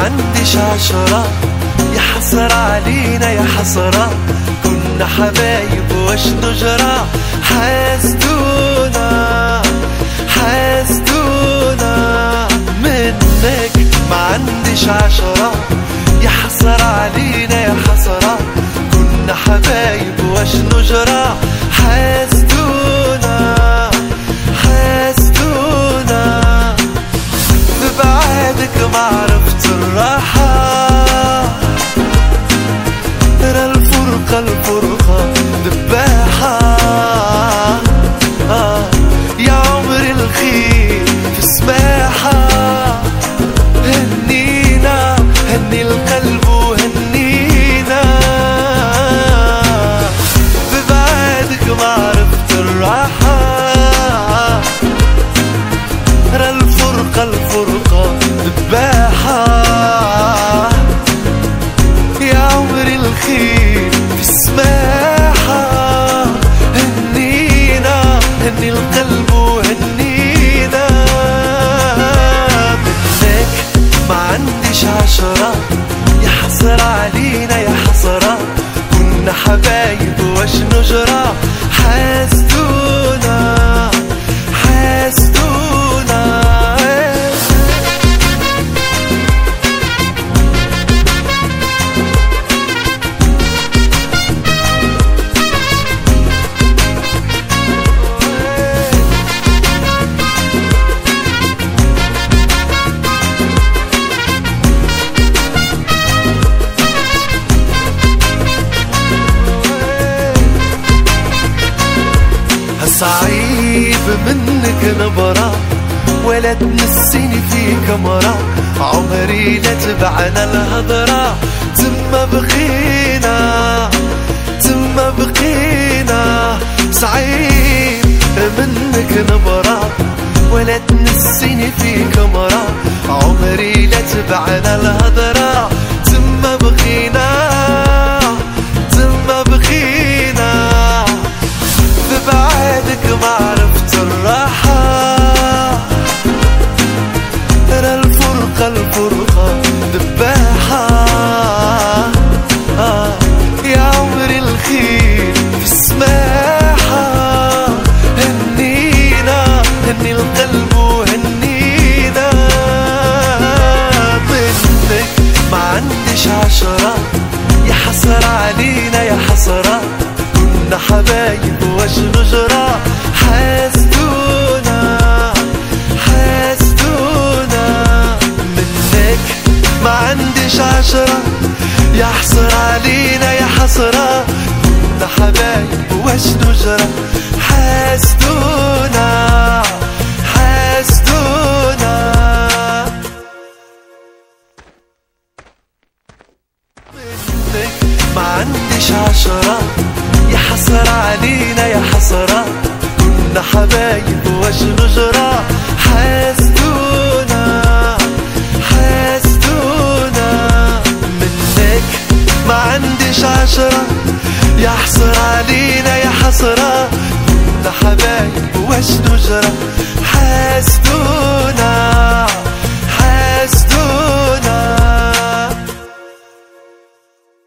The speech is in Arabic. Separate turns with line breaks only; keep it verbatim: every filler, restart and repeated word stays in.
عنديش عشرة، يا حسرة علينا يا حسرة، كنا حبايب واش نجرى، حاسدونا حاسدونا منك. ما عنديش عشرة، يا حسرة علينا يا حسرة، كنا حبايب واش نجرى، حاسدونا حاسدونا ببعادك ما عرفت الراحة، ترى الفرقة الفرقة ذباحة. آه يا عمري الخير في السماحة، هنينا هني القلب وهنينا، ببعادك ما عرفت الراحة، ترى الفرقة الفرقة ذباحة. يا عمري الخير في السماحة، هنينا هني القلب وهنينا منك. ما عنديش عشرة، يا حسرة علينا يا حسرة، كنا حبايب واش نجرى، حاسدونا حاسدونا. صعيب منك نبرة ولا تنسيني في كمرة، عمري لا تبعنا الهضرة، تما بقينا تما بقينا. صعيب منك نبرة ولا تنسيني في كمرة، عمري لا تبعنا الهضرة، تما بقينا تما بقينا. ببعادك ما عرفت الراحة، ترى الفرقة الفرقة ذباحة. آه يا عمري الخير في السماحة، هنينا هني القلب وهنينا منك. ما عنديش عشرة، يا حسرة علينا يا حسرة، كنا حبايب واش نجرى، حاسدونا حاسدونا منك. ما عنديش عشرة، يا حسرة علينا يا حسرة، كنا حبايب واش نجرى، حاسدونا حاسدونا منك. ما عنديش عشرة، يا حسرة علينا يا حسرة، كنا حبايب واش نجرى، حاسدونا حاسدونا منك. ما عنديش عشرة، يا حسرة علينا يا حسرة، كنا حبايب واش نجرى، حاسدونا